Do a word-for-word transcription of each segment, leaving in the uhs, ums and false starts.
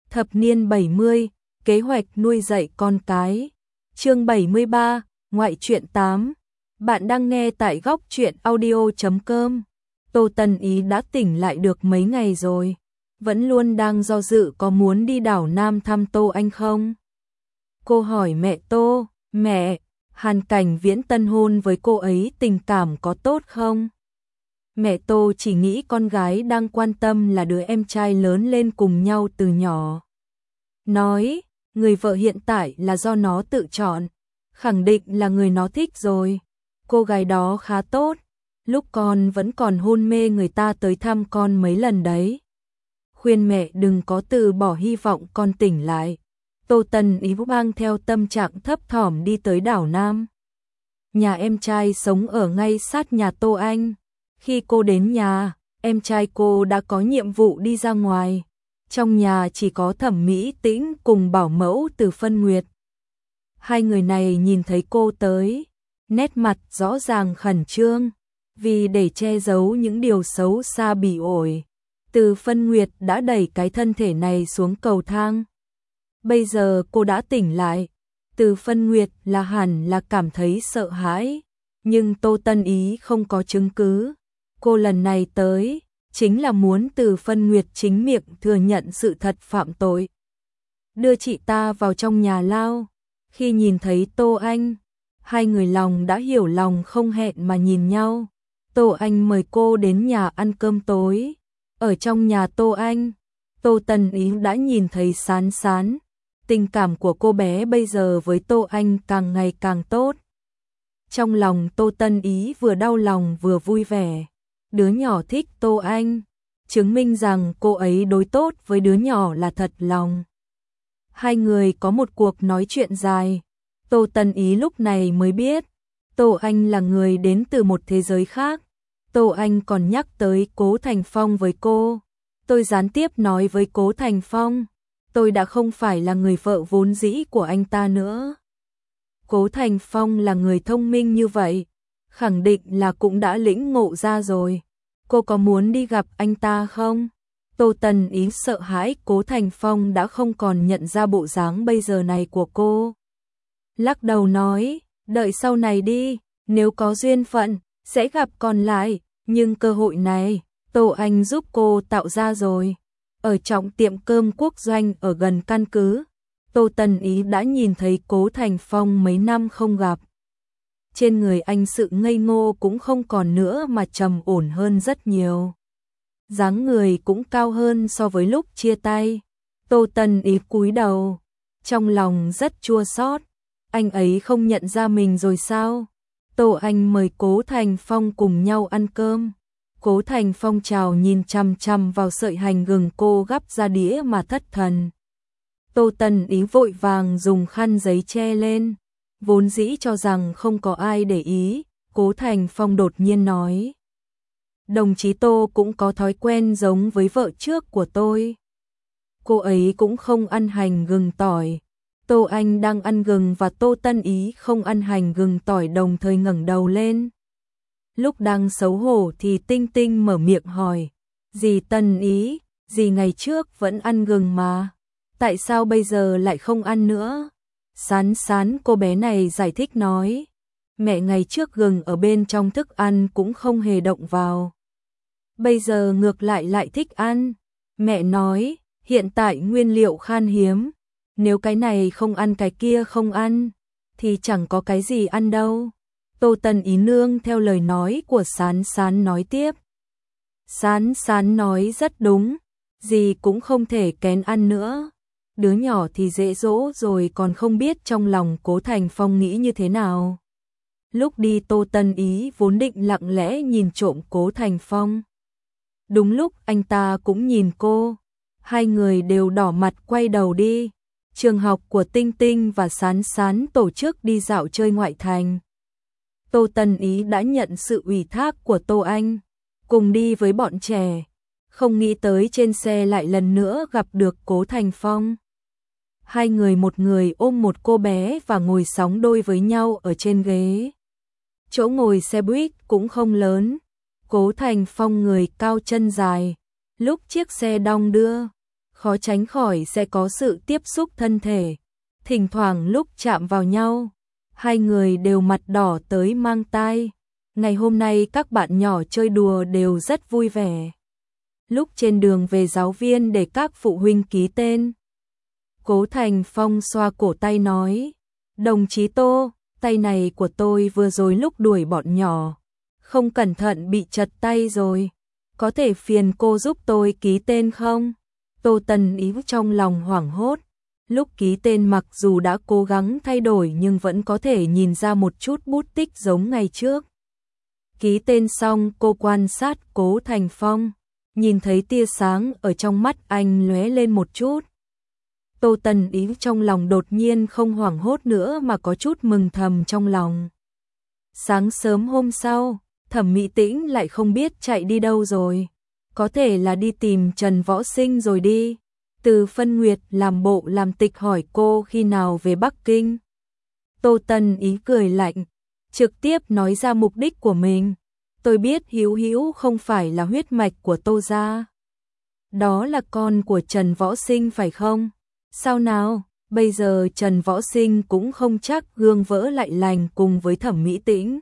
Thập niên bảy mươi, kế hoạch nuôi dạy con cái. Chương bảy mươi ba, ngoại truyện tám. Bạn đang nghe tại góc truyện audio chấm com. Tô Tân Ý đã tỉnh lại được mấy ngày rồi, vẫn luôn đang do dự có muốn đi đảo Nam thăm Tô Anh không. Cô hỏi mẹ Tô, mẹ, Hàn Cảnh Viễn tân hôn với cô ấy tình cảm có tốt không? Mẹ Tô chỉ nghĩ con gái đang quan tâm là đứa em trai lớn lên cùng nhau từ nhỏ. Nói, người vợ hiện tại là do nó tự chọn, khẳng định là người nó thích rồi. Cô gái đó khá tốt, lúc con vẫn còn hôn mê người ta tới thăm con mấy lần đấy. Khuyên mẹ đừng có từ bỏ hy vọng con tỉnh lại. Tô Tân Ý mang theo tâm trạng thấp thỏm đi tới đảo Nam. Nhà em trai sống ở ngay sát nhà Tô Anh. Khi cô đến nhà, em trai cô đã có nhiệm vụ đi ra ngoài. Trong nhà chỉ có Thẩm Mỹ Tĩnh cùng bảo mẫu Từ Phân Nguyệt. Hai người này nhìn thấy cô tới, nét mặt rõ ràng khẩn trương, vì để che giấu những điều xấu xa bị ổi. Từ Phân Nguyệt đã đẩy cái thân thể này xuống cầu thang. Bây giờ cô đã tỉnh lại, Từ Phân Nguyệt là hẳn là cảm thấy sợ hãi, nhưng Tô Tân Ý không có chứng cứ. Cô lần này tới, chính là muốn Từ Phân Nguyệt chính miệng thừa nhận sự thật phạm tội. Đưa chị ta vào trong nhà lao. Khi nhìn thấy Tô Anh, hai người lòng đã hiểu lòng không hẹn mà nhìn nhau. Tô Anh mời cô đến nhà ăn cơm tối. Ở trong nhà Tô Anh, Tô Tân Ý đã nhìn thấy Sán Sán. Tình cảm của cô bé bây giờ với Tô Anh càng ngày càng tốt. Trong lòng Tô Tân Ý vừa đau lòng vừa vui vẻ. Đứa nhỏ thích Tô Anh, chứng minh rằng cô ấy đối tốt với đứa nhỏ là thật lòng. Hai người có một cuộc nói chuyện dài. Tô Tân Ý lúc này mới biết, Tô Anh là người đến từ một thế giới khác. Tô Anh còn nhắc tới Cố Thành Phong với cô. Tôi gián tiếp nói với Cố Thành Phong, tôi đã không phải là người vợ vốn dĩ của anh ta nữa. Cố Thành Phong là người thông minh như vậy, khẳng định là cũng đã lĩnh ngộ ra rồi. Cô có muốn đi gặp anh ta không? Tô Tân Ý sợ hãi Cố Thành Phong đã không còn nhận ra bộ dáng bây giờ này của cô. Lắc đầu nói, đợi sau này đi, nếu có duyên phận, sẽ gặp còn lại. Nhưng cơ hội này, Tô Anh giúp cô tạo ra rồi. Ở trong tiệm cơm quốc doanh ở gần căn cứ, Tô Tân Ý đã nhìn thấy Cố Thành Phong mấy năm không gặp. Trên người anh sự ngây ngô cũng không còn nữa mà trầm ổn hơn rất nhiều. Dáng người cũng cao hơn so với lúc chia tay. Tô Tân Ý cúi đầu, trong lòng rất chua xót. Anh ấy không nhận ra mình rồi sao? Tô Anh mời Cố Thành Phong cùng nhau ăn cơm. Cố Thành Phong chào nhìn chằm chằm vào sợi hành gừng cô gắp ra đĩa mà thất thần. Tô Tân Ý vội vàng dùng khăn giấy che lên. Vốn dĩ cho rằng không có ai để ý, Cố Thành Phong đột nhiên nói. Đồng chí Tô cũng có thói quen giống với vợ trước của tôi. Cô ấy cũng không ăn hành gừng tỏi. Tô Anh đang ăn gừng và Tô Tân Ý không ăn hành gừng tỏi đồng thời ngẩng đầu lên. Lúc đang xấu hổ thì Tinh Tinh mở miệng hỏi. Dì Tân Ý, dì ngày trước vẫn ăn gừng mà. Tại sao bây giờ lại không ăn nữa? Sán Sán cô bé này giải thích nói. Mẹ ngày trước gừng ở bên trong thức ăn cũng không hề động vào. Bây giờ ngược lại lại thích ăn. Mẹ nói, hiện tại nguyên liệu khan hiếm. Nếu cái này không ăn cái kia không ăn, thì chẳng có cái gì ăn đâu. Tô Tân Ý nương theo lời nói của Sán Sán nói tiếp. Sán Sán nói rất đúng, gì cũng không thể kén ăn nữa. Đứa nhỏ thì dễ dỗ rồi còn không biết trong lòng Cố Thành Phong nghĩ như thế nào. Lúc đi Tô Tân Ý vốn định lặng lẽ nhìn trộm Cố Thành Phong. Đúng lúc anh ta cũng nhìn cô, hai người đều đỏ mặt quay đầu đi. Trường học của Tinh Tinh và Sán Sán tổ chức đi dạo chơi ngoại thành. Tô Tân Ý đã nhận sự ủy thác của Tô Anh, cùng đi với bọn trẻ. Không nghĩ tới trên xe lại lần nữa gặp được Cố Thành Phong. Hai người một người ôm một cô bé và ngồi sóng đôi với nhau ở trên ghế. Chỗ ngồi xe buýt cũng không lớn. Cố Thành Phong người cao chân dài. Lúc chiếc xe đong đưa, khó tránh khỏi sẽ có sự tiếp xúc thân thể. Thỉnh thoảng lúc chạm vào nhau, hai người đều mặt đỏ tới mang tai. Ngày hôm nay các bạn nhỏ chơi đùa đều rất vui vẻ. Lúc trên đường về giáo viên để các phụ huynh ký tên, Cố Thành Phong xoa cổ tay nói, đồng chí Tô, tay này của tôi vừa rồi lúc đuổi bọn nhỏ, không cẩn thận bị trật tay rồi, có thể phiền cô giúp tôi ký tên không? Tô Tần Ý trong lòng hoảng hốt, lúc ký tên mặc dù đã cố gắng thay đổi nhưng vẫn có thể nhìn ra một chút bút tích giống ngày trước. Ký tên xong cô quan sát Cố Thành Phong, nhìn thấy tia sáng ở trong mắt anh lóe lên một chút. Tô Tần Ý trong lòng đột nhiên không hoảng hốt nữa mà có chút mừng thầm trong lòng. Sáng sớm hôm sau, Thẩm Mỹ Tĩnh lại không biết chạy đi đâu rồi. Có thể là đi tìm Trần Võ Sinh rồi đi. Từ Phân Nguyệt làm bộ làm tịch hỏi cô khi nào về Bắc Kinh. Tô Tần Ý cười lạnh, trực tiếp nói ra mục đích của mình. Tôi biết Hữu Hữu không phải là huyết mạch của Tô gia. Đó là con của Trần Võ Sinh phải không? Sao nào, bây giờ Trần Võ Sinh cũng không chắc gương vỡ lại lành cùng với Thẩm Mỹ Tĩnh.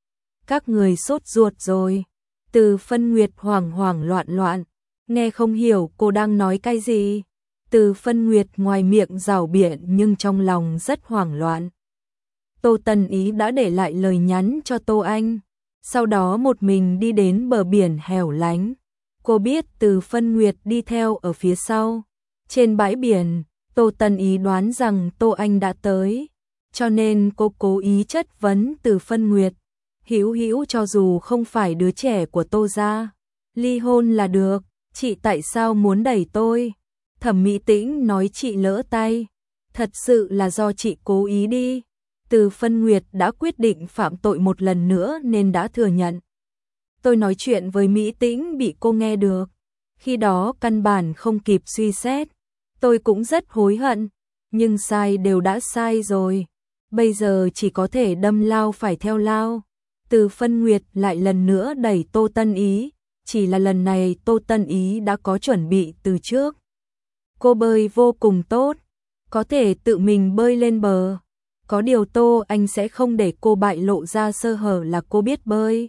Các người sốt ruột rồi. Từ Phân Nguyệt hoảng hoảng loạn loạn, nghe không hiểu cô đang nói cái gì. Từ Phân Nguyệt ngoài miệng rảo biện nhưng trong lòng rất hoảng loạn. Tô Tần Ý đã để lại lời nhắn cho Tô Anh, sau đó một mình đi đến bờ biển hẻo lánh. Cô biết Từ Phân Nguyệt đi theo ở phía sau. Trên bãi biển, Tô Tần Ý đoán rằng Tô Anh đã tới, cho nên cô cố ý chất vấn Từ Phân Nguyệt. Hữu Hữu cho dù không phải đứa trẻ của Tô gia, ly hôn là được, chị tại sao muốn đẩy tôi? Thẩm Mỹ Tĩnh nói chị lỡ tay, thật sự là do chị cố ý đi. Từ Phân Nguyệt đã quyết định phạm tội một lần nữa nên đã thừa nhận. Tôi nói chuyện với Mỹ Tĩnh bị cô nghe được, khi đó căn bản không kịp suy xét. Tôi cũng rất hối hận, nhưng sai đều đã sai rồi, bây giờ chỉ có thể đâm lao phải theo lao. Từ Phân Nguyệt lại lần nữa đẩy Tô Tần Ý, chỉ là lần này Tô Tần Ý đã có chuẩn bị từ trước. Cô bơi vô cùng tốt, có thể tự mình bơi lên bờ. Có điều Tô Anh sẽ không để cô bại lộ ra sơ hở là cô biết bơi.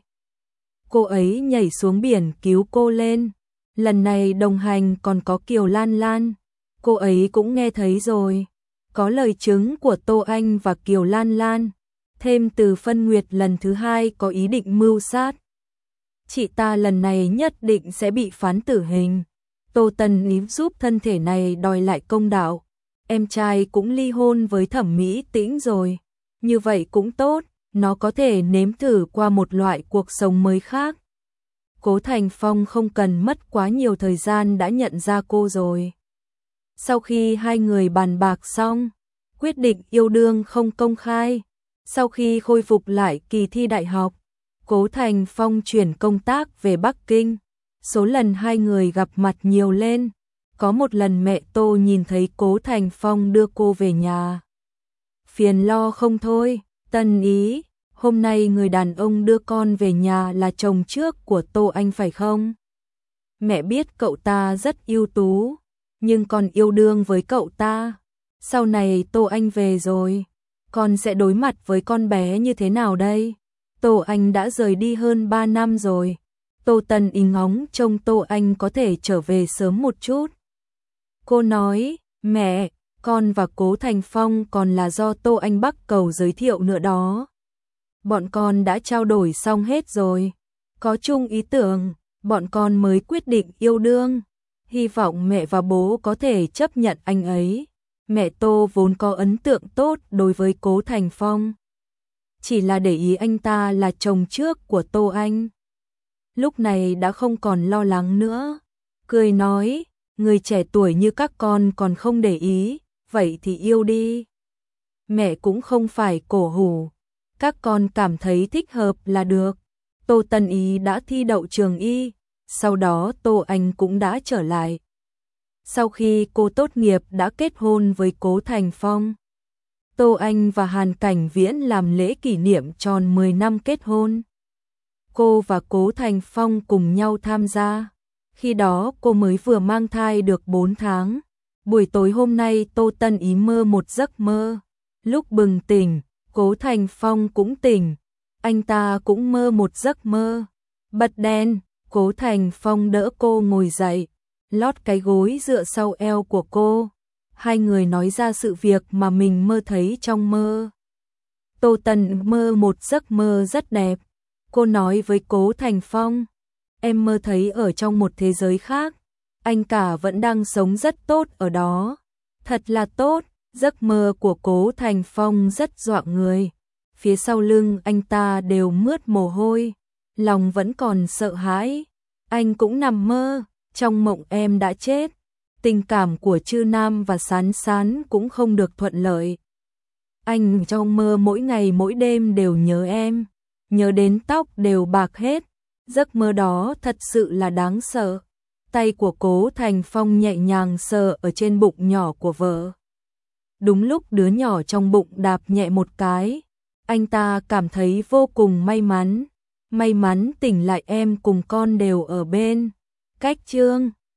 Cô ấy nhảy xuống biển cứu cô lên. Lần này đồng hành còn có Kiều Lan Lan. Cô ấy cũng nghe thấy rồi. Có lời chứng của Tô Anh và Kiều Lan Lan. Thêm Từ Phân Nguyệt lần thứ hai có ý định mưu sát. Chị ta lần này nhất định sẽ bị phán tử hình. Tô Tần Ý giúp thân thể này đòi lại công đạo. Em trai cũng ly hôn với Thẩm Mỹ Tĩnh rồi. Như vậy cũng tốt, nó có thể nếm thử qua một loại cuộc sống mới khác. Cố Thành Phong không cần mất quá nhiều thời gian đã nhận ra cô rồi. Sau khi hai người bàn bạc xong, quyết định yêu đương không công khai. Sau khi khôi phục lại kỳ thi đại học, Cố Thành Phong chuyển công tác về Bắc Kinh. Số lần hai người gặp mặt nhiều lên. Có một lần mẹ Tô nhìn thấy Cố Thành Phong đưa cô về nhà. Phiền lo không thôi, Tần Ý, hôm nay người đàn ông đưa con về nhà là chồng trước của Tô Anh phải không? Mẹ biết cậu ta rất ưu tú, nhưng con yêu đương với cậu ta. Sau này Tô Anh về rồi, con sẽ đối mặt với con bé như thế nào đây? Tô Anh đã rời đi hơn ba năm rồi. Tô Tần Ý ngóng trông Tô Anh có thể trở về sớm một chút. Cô nói, mẹ, con và Cố Thành Phong còn là do Tô Anh Bắc cầu giới thiệu nữa đó. Bọn con đã trao đổi xong hết rồi. Có chung ý tưởng, bọn con mới quyết định yêu đương. Hy vọng mẹ và bố có thể chấp nhận anh ấy. Mẹ Tô vốn có ấn tượng tốt đối với Cố Thành Phong. Chỉ là để ý anh ta là chồng trước của Tô Anh. Lúc này đã không còn lo lắng nữa. Cười nói, người trẻ tuổi như các con còn không để ý, vậy thì yêu đi. Mẹ cũng không phải cổ hủ, các con cảm thấy thích hợp là được. Tô Tần Ý đã thi đậu trường y, sau đó Tô Anh cũng đã trở lại. Sau khi cô tốt nghiệp đã kết hôn với Cố Thành Phong. Tô Anh và Hàn Cảnh Viễn làm lễ kỷ niệm tròn mười năm kết hôn. Cô và Cố Thành Phong cùng nhau tham gia. Khi đó cô mới vừa mang thai được bốn tháng. Buổi tối hôm nay Tô Tân Ý mơ một giấc mơ. Lúc bừng tỉnh, Cố Thành Phong cũng tỉnh. Anh ta cũng mơ một giấc mơ. Bật đèn, Cố Thành Phong đỡ cô ngồi dậy, lót cái gối dựa sau eo của cô. Hai người nói ra sự việc mà mình mơ thấy trong mơ. Tô Tân mơ một giấc mơ rất đẹp. Cô nói với Cố Thành Phong, em mơ thấy ở trong một thế giới khác, anh cả vẫn đang sống rất tốt ở đó. Thật là tốt. Giấc mơ của Cố Thành Phong rất dọa người. Phía sau lưng anh ta đều mướt mồ hôi, lòng vẫn còn sợ hãi. Anh cũng nằm mơ, trong mộng em đã chết. Tình cảm của Trư Nam và Sán Sán cũng không được thuận lợi. Anh trong mơ mỗi ngày mỗi đêm đều nhớ em, nhớ đến tóc đều bạc hết. Giấc mơ đó thật sự là đáng sợ. Tay của Cố Thành Phong nhẹ nhàng sờ ở trên bụng nhỏ của vợ. Đúng lúc đứa nhỏ trong bụng đạp nhẹ một cái, anh ta cảm thấy vô cùng may mắn. May mắn tỉnh lại em cùng con đều ở bên. Cách chương